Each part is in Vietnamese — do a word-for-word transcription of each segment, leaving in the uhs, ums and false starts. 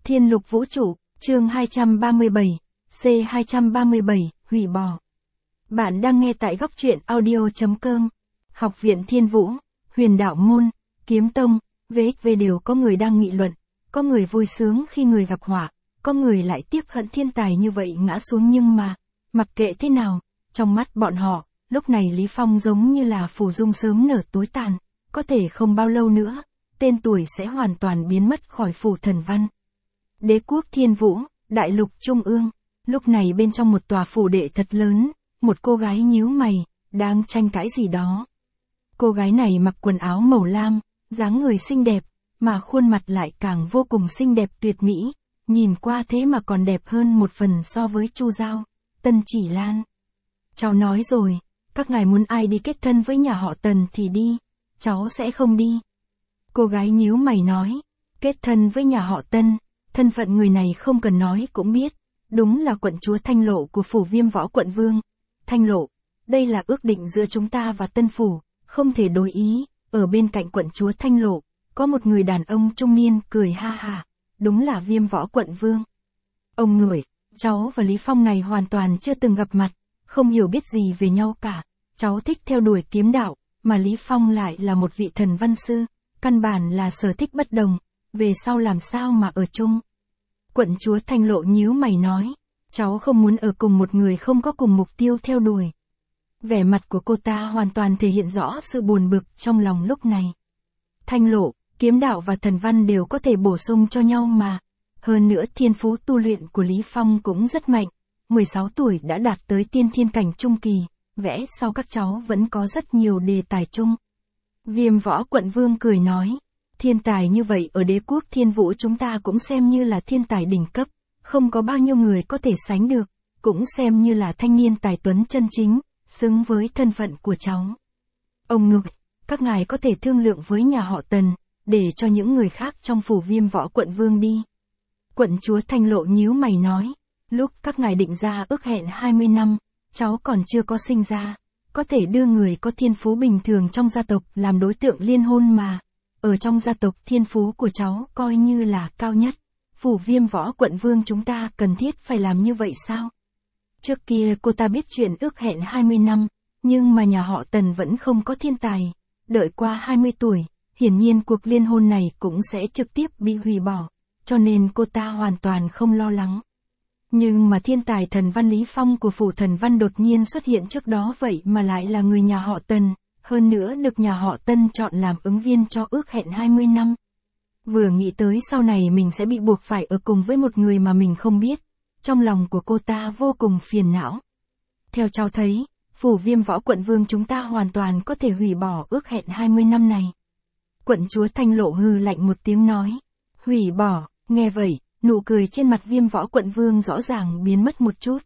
Thiên Lục Vũ Trụ, chương hai trăm ba mươi bảy, C hai trăm ba mươi bảy, hủy bỏ. Bạn đang nghe tại góc truyện audio chấm com. Học viện Thiên Vũ, Huyền Đạo Môn, Kiếm Tông, vê ích vê đều có người đang nghị luận, có người vui sướng khi người gặp họa, có người lại tiếc hận thiên tài như vậy ngã xuống, nhưng mà, mặc kệ thế nào, trong mắt bọn họ, lúc này Lý Phong giống như là phù dung sớm nở tối tàn, có thể không bao lâu nữa, tên tuổi sẽ hoàn toàn biến mất khỏi phủ thần văn. Đế quốc Thiên Vũ, đại lục trung ương, lúc này bên trong một tòa phủ đệ thật lớn, một cô gái nhíu mày, đang tranh cãi gì đó. Cô gái này mặc quần áo màu lam, dáng người xinh đẹp, mà khuôn mặt lại càng vô cùng xinh đẹp tuyệt mỹ, nhìn qua thế mà còn đẹp hơn một phần so với Chu Giao, Tân Chỉ Lan. Cháu nói rồi, các ngài muốn ai đi kết thân với nhà họ Tần thì đi, cháu sẽ không đi. Cô gái nhíu mày nói, kết thân với nhà họ Tân, thân phận người này không cần nói cũng biết, đúng là quận chúa Thanh Lộ của phủ Viêm Võ quận vương. Thanh Lộ, đây là ước định giữa chúng ta và Tân phủ, không thể đổi ý. Ở bên cạnh quận chúa Thanh Lộ, có một người đàn ông trung niên cười ha ha, đúng là Viêm Võ quận vương. Ông nội, cháu và Lý Phong này hoàn toàn chưa từng gặp mặt, không hiểu biết gì về nhau cả, cháu thích theo đuổi kiếm đạo, mà Lý Phong lại là một vị thần văn sư, căn bản là sở thích bất đồng, về sau làm sao mà ở chung. Quận chúa Thanh Lộ nhíu mày nói, cháu không muốn ở cùng một người không có cùng mục tiêu theo đuổi. Vẻ mặt của cô ta hoàn toàn thể hiện rõ sự buồn bực trong lòng lúc này. Thanh Lộ, kiếm đạo và thần văn đều có thể bổ sung cho nhau mà. Hơn nữa thiên phú tu luyện của Lý Phong cũng rất mạnh, mười sáu tuổi đã đạt tới tiên thiên cảnh trung kỳ, vẽ sau các cháu vẫn có rất nhiều đề tài chung. Viêm Võ quận vương cười nói, thiên tài như vậy ở đế quốc Thiên Vũ chúng ta cũng xem như là thiên tài đỉnh cấp, không có bao nhiêu người có thể sánh được, cũng xem như là thanh niên tài tuấn chân chính, xứng với thân phận của cháu. Ông nội, các ngài có thể thương lượng với nhà họ Tần, để cho những người khác trong phủ Viêm Võ quận vương đi. Quận chúa Thanh Lộ nhíu mày nói, lúc các ngài định ra ước hẹn hai mươi năm, cháu còn chưa có sinh ra, có thể đưa người có thiên phú bình thường trong gia tộc làm đối tượng liên hôn mà. Ở trong gia tộc thiên phú của cháu coi như là cao nhất, phủ Viêm Võ quận vương chúng ta cần thiết phải làm như vậy sao? Trước kia cô ta biết chuyện ước hẹn hai mươi năm, nhưng mà nhà họ Tần vẫn không có thiên tài, đợi qua hai mươi tuổi, hiển nhiên cuộc liên hôn này cũng sẽ trực tiếp bị hủy bỏ, cho nên cô ta hoàn toàn không lo lắng. Nhưng mà thiên tài thần văn Lý Phong của phủ thần văn đột nhiên xuất hiện trước đó vậy mà lại là người nhà họ Tần, hơn nữa được nhà họ Tân chọn làm ứng viên cho ước hẹn hai mươi năm. Vừa nghĩ tới sau này mình sẽ bị buộc phải ở cùng với một người mà mình không biết, trong lòng của cô ta vô cùng phiền não. Theo cháu thấy, phủ Viêm Võ quận vương chúng ta hoàn toàn có thể hủy bỏ ước hẹn hai mươi năm này. Quận chúa Thanh Lộ hừ lạnh một tiếng nói, hủy bỏ, nghe vậy, nụ cười trên mặt Viêm Võ quận vương rõ ràng biến mất một chút.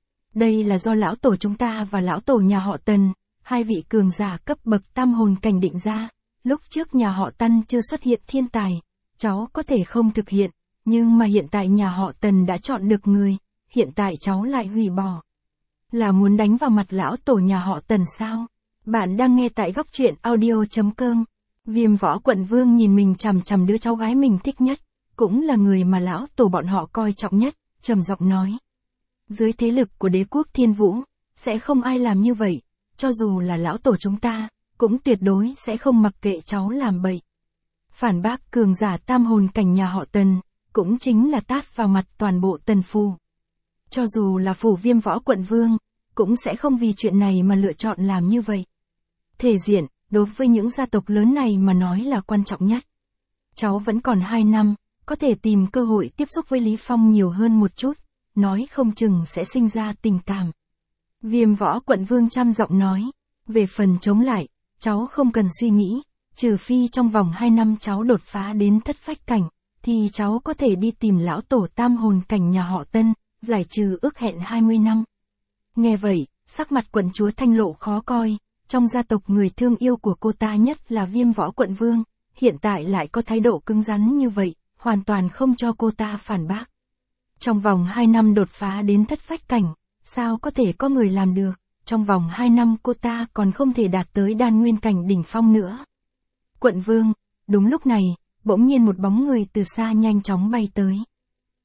Đây là do lão tổ chúng ta và lão tổ nhà họ Tần, hai vị cường giả cấp bậc tam hồn cảnh định ra, lúc trước nhà họ Tân chưa xuất hiện thiên tài, cháu có thể không thực hiện, nhưng mà hiện tại nhà họ Tần đã chọn được người, hiện tại cháu lại hủy bỏ. Là muốn đánh vào mặt lão tổ nhà họ Tần sao? Bạn đang nghe tại góc truyện audio chấm com. Viêm Võ quận vương nhìn mình chằm chằm đứa cháu gái mình thích nhất, cũng là người mà lão tổ bọn họ coi trọng nhất, trầm giọng nói. Dưới thế lực của đế quốc Thiên Vũ, sẽ không ai làm như vậy, cho dù là lão tổ chúng ta, cũng tuyệt đối sẽ không mặc kệ cháu làm bậy. Phản bác cường giả tam hồn cảnh nhà họ Tần, cũng chính là tát vào mặt toàn bộ Tần phủ. Cho dù là phủ Viêm Võ quận vương, cũng sẽ không vì chuyện này mà lựa chọn làm như vậy. Thể diện, đối với những gia tộc lớn này mà nói là quan trọng nhất. Cháu vẫn còn hai năm, có thể tìm cơ hội tiếp xúc với Lý Phong nhiều hơn một chút, nói không chừng sẽ sinh ra tình cảm. Viêm Võ quận vương trăm giọng nói, về phần chống lại, cháu không cần suy nghĩ, trừ phi trong vòng hai năm cháu đột phá đến thất phách cảnh, thì cháu có thể đi tìm lão tổ tam hồn cảnh nhà họ Tân, giải trừ ước hẹn hai mươi năm. Nghe vậy, sắc mặt quận chúa Thanh Lộ khó coi, trong gia tộc người thương yêu của cô ta nhất là Viêm Võ quận vương, hiện tại lại có thái độ cứng rắn như vậy, hoàn toàn không cho cô ta phản bác. Trong vòng hai năm đột phá đến thất phách cảnh, sao có thể có người làm được, trong vòng hai năm cô ta còn không thể đạt tới đan nguyên cảnh đỉnh phong nữa. Quận vương, đúng lúc này, bỗng nhiên một bóng người từ xa nhanh chóng bay tới.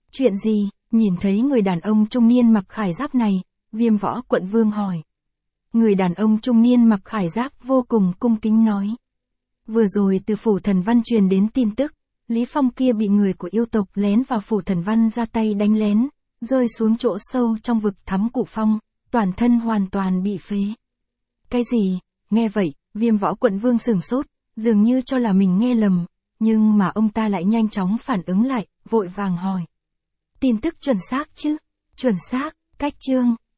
Chuyện gì? Nhìn thấy người đàn ông trung niên mặc khải giáp này, Viêm Võ Quận Vương hỏi. Người đàn ông trung niên mặc khải giáp vô cùng cung kính nói. Vừa rồi từ phủ Thần Văn truyền đến tin tức, Lý Phong kia bị người của yêu tộc lén vào phủ Thần Văn ra tay đánh lén, rơi xuống chỗ sâu trong vực thắm Cụ Phong, toàn thân hoàn toàn bị phế. Cái gì? Nghe vậy, Viêm Võ Quận Vương sửng sốt, dường như cho là mình nghe lầm, nhưng mà ông ta lại nhanh chóng phản ứng lại, vội vàng hỏi. Tin tức chuẩn xác chứ? Chuẩn xác, cách chương.